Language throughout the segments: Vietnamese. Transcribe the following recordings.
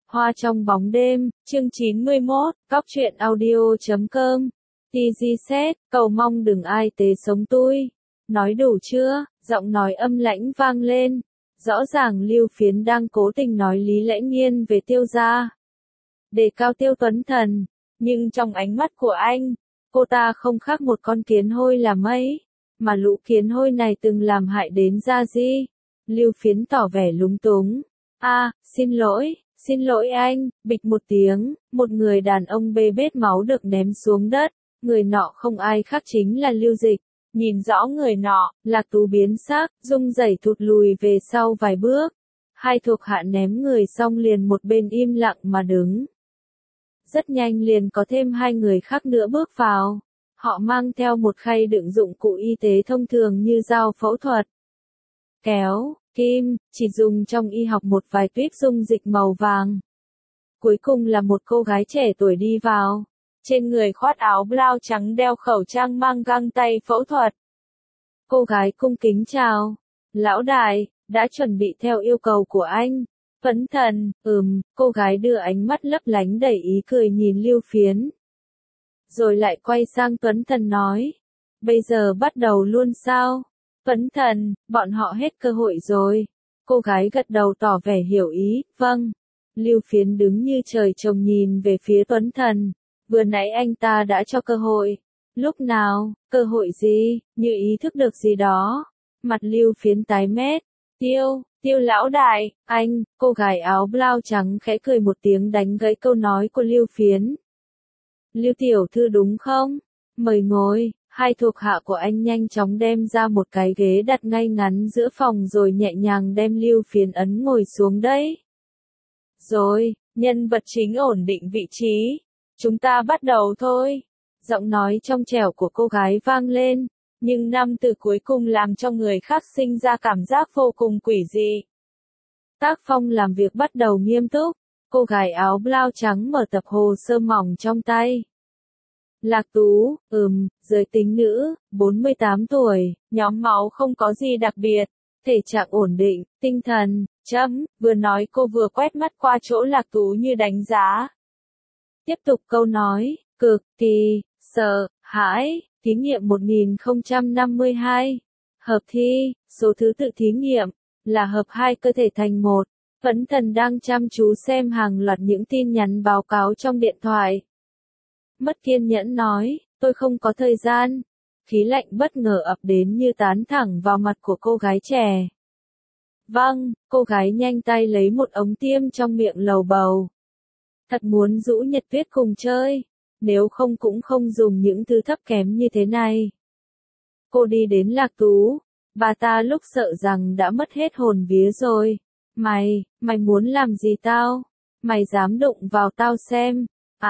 Hoa trong bóng đêm, chương 91, Cóc truyện audio.com. TG Set, cầu mong đừng ai tế sống tui. Nói đủ chưa? Giọng nói âm lãnh vang lên. Rõ ràng Lưu Phiến đang cố tình nói Lý Lẽ Nghiên về Tiêu gia. Đề cao Tiêu Tuấn Thần. Nhưng trong ánh mắt của anh, cô ta không khác một con kiến hôi là mấy. Mà lũ kiến hôi này từng làm hại đến Gia Di. Lưu Phiến tỏ vẻ lúng túng. Xin lỗi anh, bịch một tiếng, một người đàn ông bê bết máu được ném xuống đất, người nọ không ai khác chính là Lưu Dịch. Nhìn rõ người nọ, Lạc Tú biến sắc, rung rẩy thụt lùi về sau vài bước. Hai thuộc hạ ném người xong liền một bên im lặng mà đứng. Rất nhanh liền có thêm hai người khác nữa bước vào. Họ mang theo một khay đựng dụng cụ y tế thông thường như dao phẫu thuật, kéo, kim, chỉ dùng trong y học một vài tuyếp dung dịch màu vàng. Cuối cùng là một cô gái trẻ tuổi đi vào. Trên người khoác áo blau trắng đeo khẩu trang mang găng tay phẫu thuật. Cô gái cung kính chào. Lão đại, đã chuẩn bị theo yêu cầu của anh. Phấn thần, cô gái đưa ánh mắt lấp lánh đầy ý cười nhìn Lưu Phiến. Rồi lại quay sang Tuấn Thần nói. Bây giờ bắt đầu luôn sao? Tuấn Thần, bọn họ hết cơ hội rồi. Cô gái gật đầu tỏ vẻ hiểu ý, vâng. Lưu Phiến đứng như trời trồng nhìn về phía Tuấn Thần. Vừa nãy anh ta đã cho cơ hội. Lúc nào, cơ hội gì, như ý thức được gì đó. Mặt Lưu Phiến tái mét. Tiêu lão đại, anh, cô gái áo blau trắng khẽ cười một tiếng đánh gãy câu nói của Lưu Phiến. Lưu tiểu thư đúng không? Mời ngồi. Hai thuộc hạ của anh nhanh chóng đem ra một cái ghế đặt ngay ngắn giữa phòng rồi nhẹ nhàng đem Lưu Phiến ấn ngồi xuống đấy. Rồi, nhân vật chính ổn định vị trí. Chúng ta bắt đầu thôi. Giọng nói trong trẻo của cô gái vang lên, nhưng năm từ cuối cùng làm cho người khác sinh ra cảm giác vô cùng quỷ dị. Tác phong làm việc bắt đầu nghiêm túc. Cô gái áo blau trắng mở tập hồ sơ mỏng trong tay. Lạc Tú, giới tính nữ, 48 tuổi, nhóm máu không có gì đặc biệt, thể trạng ổn định, tinh thần, vừa nói cô vừa quét mắt qua chỗ Lạc Tú như đánh giá. Tiếp tục câu nói, cực kỳ, sợ, hãi, thí nghiệm 1052. Hợp thi, số thứ tự thí nghiệm, là hợp hai cơ thể thành một. Phấn Thần đang chăm chú xem hàng loạt những tin nhắn báo cáo trong điện thoại. Mất kiên nhẫn nói, tôi không có thời gian. Khí lạnh bất ngờ ập đến như tán thẳng vào mặt của cô gái trẻ. Vâng, cô gái nhanh tay lấy một ống tiêm trong miệng lầu bầu. Thật muốn rũ Nhật Tuyết cùng chơi, nếu không cũng không dùng những thứ thấp kém như thế này. Cô đi đến Lạc Tú, bà ta lúc sợ rằng đã mất hết hồn vía rồi. Mày muốn làm gì tao? Mày dám đụng vào tao xem.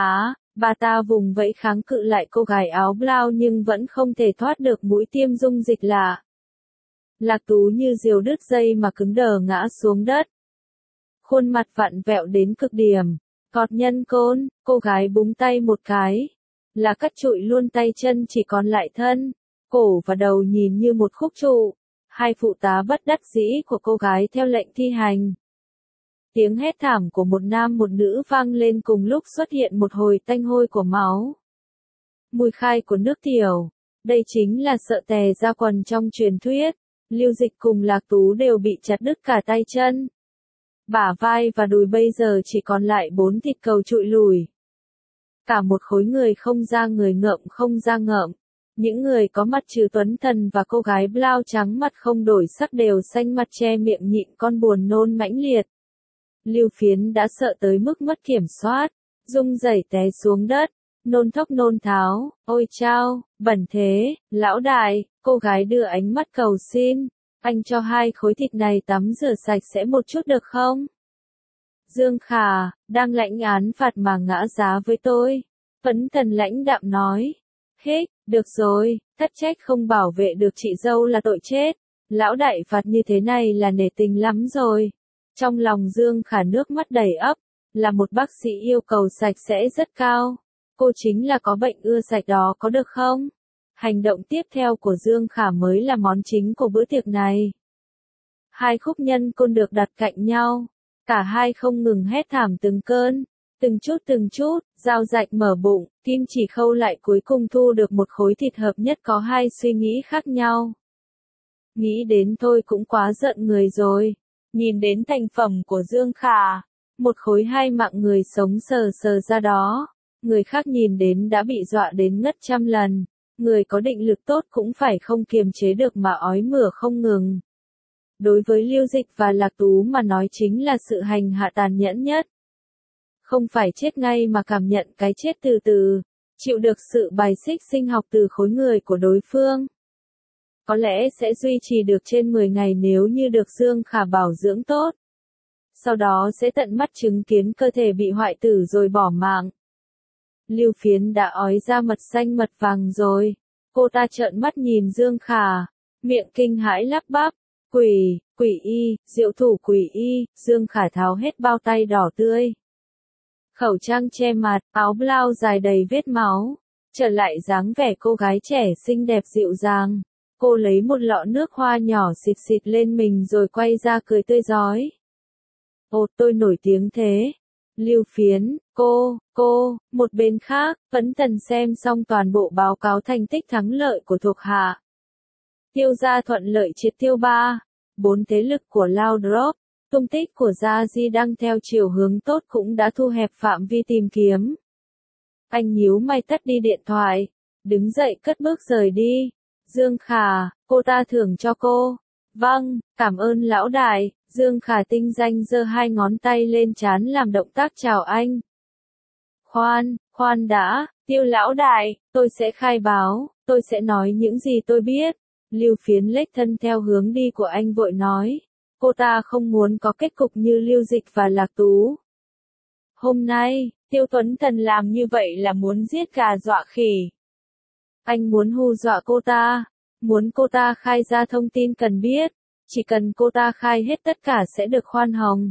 Bà ta vùng vẫy kháng cự lại cô gái áo blau nhưng vẫn không thể thoát được mũi tiêm dung dịch lạ. Lạc Tú như diều đứt dây mà cứng đờ ngã xuống đất. Khuôn mặt vặn vẹo đến cực điểm. Cọt nhân côn, cô gái búng tay một cái. Là cắt trụi luôn tay chân chỉ còn lại thân. Cổ và đầu nhìn như một khúc trụ. Hai phụ tá bất đắc dĩ của cô gái theo lệnh thi hành. Tiếng hét thảm của một nam một nữ vang lên cùng lúc xuất hiện một hồi tanh hôi của máu. Mùi khai của nước tiểu. Đây chính là sợ tè ra quần trong truyền thuyết. Lưu Dịch cùng Lạc Tú đều bị chặt đứt cả tay chân. Bả vai và đùi bây giờ chỉ còn lại 4 thịt cầu trụi lùi. Cả một khối người không da người ngợm không da ngợm. Những người có mặt trừ Tuấn Thần và cô gái blau trắng mặt không đổi sắc đều xanh mặt che miệng nhịn con buồn nôn mãnh liệt. Lưu Phiến đã sợ tới mức mất kiểm soát, rung rẩy té xuống đất, nôn thốc nôn tháo, ôi chao, bẩn thế, lão đại, cô gái đưa ánh mắt cầu xin, anh cho 2 khối thịt này tắm rửa sạch sẽ một chút được không? Dương Khả, đang lãnh án phạt mà ngã giá với tôi. Phấn Thần lãnh đạm nói, được rồi, thất trách không bảo vệ được chị dâu là tội chết, lão đại phạt như thế này là nể tình lắm rồi. Trong lòng Dương Khả nước mắt đầy ắp, là một bác sĩ yêu cầu sạch sẽ rất cao. Cô chính là có bệnh ưa sạch đó có được không? Hành động tiếp theo của Dương Khả mới là món chính của bữa tiệc này. 2 khúc nhân côn được đặt cạnh nhau. Cả hai không ngừng hét thảm từng cơn. Từng chút, dao rạch mở bụng, Kim Chỉ khâu lại cuối cùng thu được một khối thịt hợp nhất có hai suy nghĩ khác nhau. Nghĩ đến thôi cũng quá giận người rồi. Nhìn đến thành phẩm của Dương Khả, một khối hai mạng người sống sờ sờ ra đó. Người khác nhìn đến đã bị dọa đến ngất trăm lần. Người có định lực tốt cũng phải không kiềm chế được mà ói mửa không ngừng. Đối với Lưu Dịch và Lạc Tú mà nói chính là sự hành hạ tàn nhẫn nhất. Không phải chết ngay mà cảm nhận cái chết từ từ, chịu được sự bài xích sinh học từ khối người của đối phương. Có lẽ sẽ duy trì được trên 10 ngày nếu như được Dương Khả bảo dưỡng tốt. Sau đó sẽ tận mắt chứng kiến cơ thể bị hoại tử rồi bỏ mạng. Lưu Phiến đã ói ra mật xanh mật vàng rồi. Cô ta trợn mắt nhìn Dương Khả, miệng kinh hãi lắp bắp. Quỷ y, diệu thủ quỷ y, Dương Khả tháo hết bao tay đỏ tươi. Khẩu trang che mặt, áo blau dài đầy vết máu. Trở lại dáng vẻ cô gái trẻ xinh đẹp dịu dàng. Cô lấy một lọ nước hoa nhỏ xịt xịt lên mình rồi quay ra cười tươi rói. Ồ, tôi nổi tiếng thế. Lưu Phiến, một bên khác, Phẫn Thần xem xong toàn bộ báo cáo thành tích thắng lợi của thuộc hạ. Tiêu gia thuận lợi triệt tiêu 4 thế lực của Lao Drop, tung tích của Gia Di đang theo chiều hướng tốt cũng đã thu hẹp phạm vi tìm kiếm. Anh nhíu mày tắt đi điện thoại, đứng dậy cất bước rời đi. Dương Khả, cô ta thưởng cho cô. Vâng, cảm ơn lão đại. Dương Khả tinh danh giơ hai ngón tay lên trán làm động tác chào anh. Khoan đã, Tiêu lão đại, tôi sẽ khai báo, tôi sẽ nói những gì tôi biết. Lưu Phiến lết thân theo hướng đi của anh vội nói. Cô ta không muốn có kết cục như Lưu Dịch và Lạc Tú. Hôm nay, Tiêu Tuấn Thần làm như vậy là muốn giết gà dọa khỉ. Anh muốn hù dọa cô ta, muốn cô ta khai ra thông tin cần biết, chỉ cần cô ta khai hết tất cả sẽ được khoan hồng.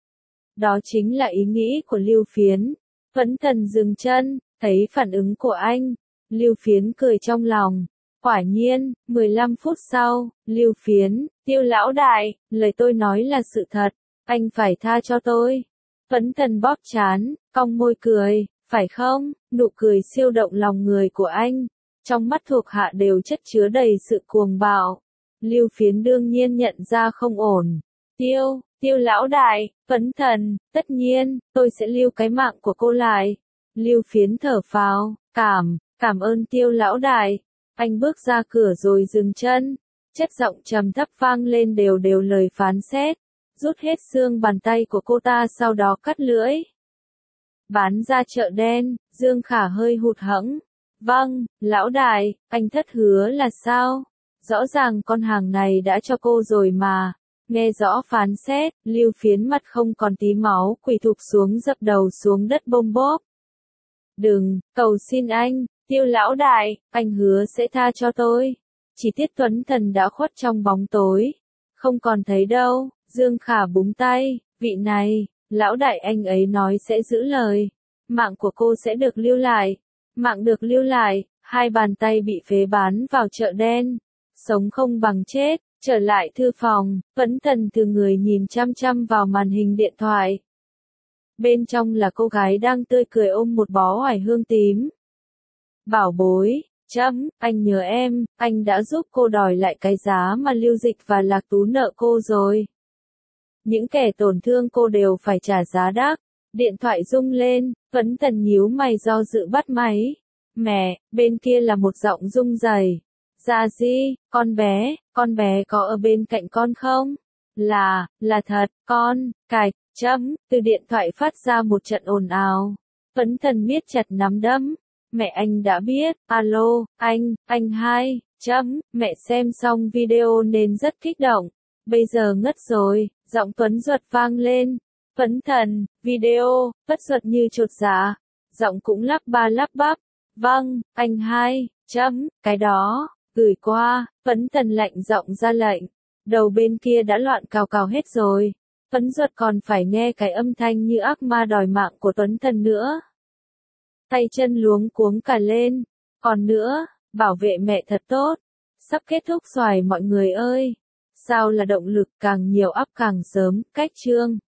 Đó chính là ý nghĩ của Lưu Phiến. Tuấn Thần dừng chân, thấy phản ứng của anh. Lưu Phiến cười trong lòng. Quả nhiên, 15 phút sau, Lưu Phiến, Tiêu lão đại, lời tôi nói là sự thật, anh phải tha cho tôi. Tuấn Thần bóp trán, cong môi cười, phải không? Nụ cười siêu động lòng người của anh. Trong mắt thuộc hạ đều chất chứa đầy sự cuồng bạo. Lưu Phiến đương nhiên nhận ra không ổn. Tiêu lão đại, Tuấn Thần, tất nhiên, tôi sẽ lưu cái mạng của cô lại. Lưu Phiến thở phào, cảm ơn Tiêu lão đại. Anh bước ra cửa rồi dừng chân. Chất giọng trầm thấp vang lên đều đều lời phán xét. Rút hết xương bàn tay của cô ta sau đó cắt lưỡi. Bán ra chợ đen, Dương Khả hơi hụt hẫng. Vâng, lão đại, anh thất hứa là sao? Rõ ràng con hàng này đã cho cô rồi mà. Nghe rõ phán xét, Lưu Phiến mặt không còn tí máu, quỳ thụp xuống dập đầu xuống đất bôm bốp. Đừng, cầu xin anh, Tiêu lão đại, anh hứa sẽ tha cho tôi. Chỉ tiếc Tuấn Thần đã khuất trong bóng tối. Không còn thấy đâu, Dương Khả búng tay, vị này, lão đại anh ấy nói sẽ giữ lời. Mạng của cô sẽ được lưu lại. Mạng được lưu lại, hai bàn tay bị phế bán vào chợ đen. Sống không bằng chết, trở lại thư phòng, Tuấn Thần từ người nhìn chăm chăm vào màn hình điện thoại. Bên trong là cô gái đang tươi cười ôm một bó oải hương tím. Bảo bối, anh nhớ em, anh đã giúp cô đòi lại cái giá mà Lưu Dịch và Lạc Tú nợ cô rồi. Những kẻ tổn thương cô đều phải trả giá đắt. Điện thoại rung lên, Tuấn Thần nhíu mày do dự bắt máy. Mẹ, bên kia là một giọng rung rẩy. Dạ gì, con bé có ở bên cạnh con không? Là thật, con, từ điện thoại phát ra một trận ồn ào. Tuấn Thần miết chặt nắm đấm. Mẹ anh đã biết, alo, anh hai, mẹ xem xong video nên rất kích động. Bây giờ ngất rồi, giọng Tuấn Duật vang lên. Tuấn Thần, video, Bất Duật như chột dạ. Giọng cũng lắp ba lắp bắp. Vâng, anh hai, cái đó, gửi qua. Tuấn Thần lạnh giọng ra lệnh. Đầu bên kia đã loạn cào cào hết rồi. Tuấn Duật còn phải nghe cái âm thanh như ác ma đòi mạng của Tuấn Thần nữa. Tay chân luống cuống cả lên. Còn nữa, bảo vệ mẹ thật tốt. Sắp kết thúc xoài mọi người ơi. Sao là động lực càng nhiều up càng sớm, cách chương.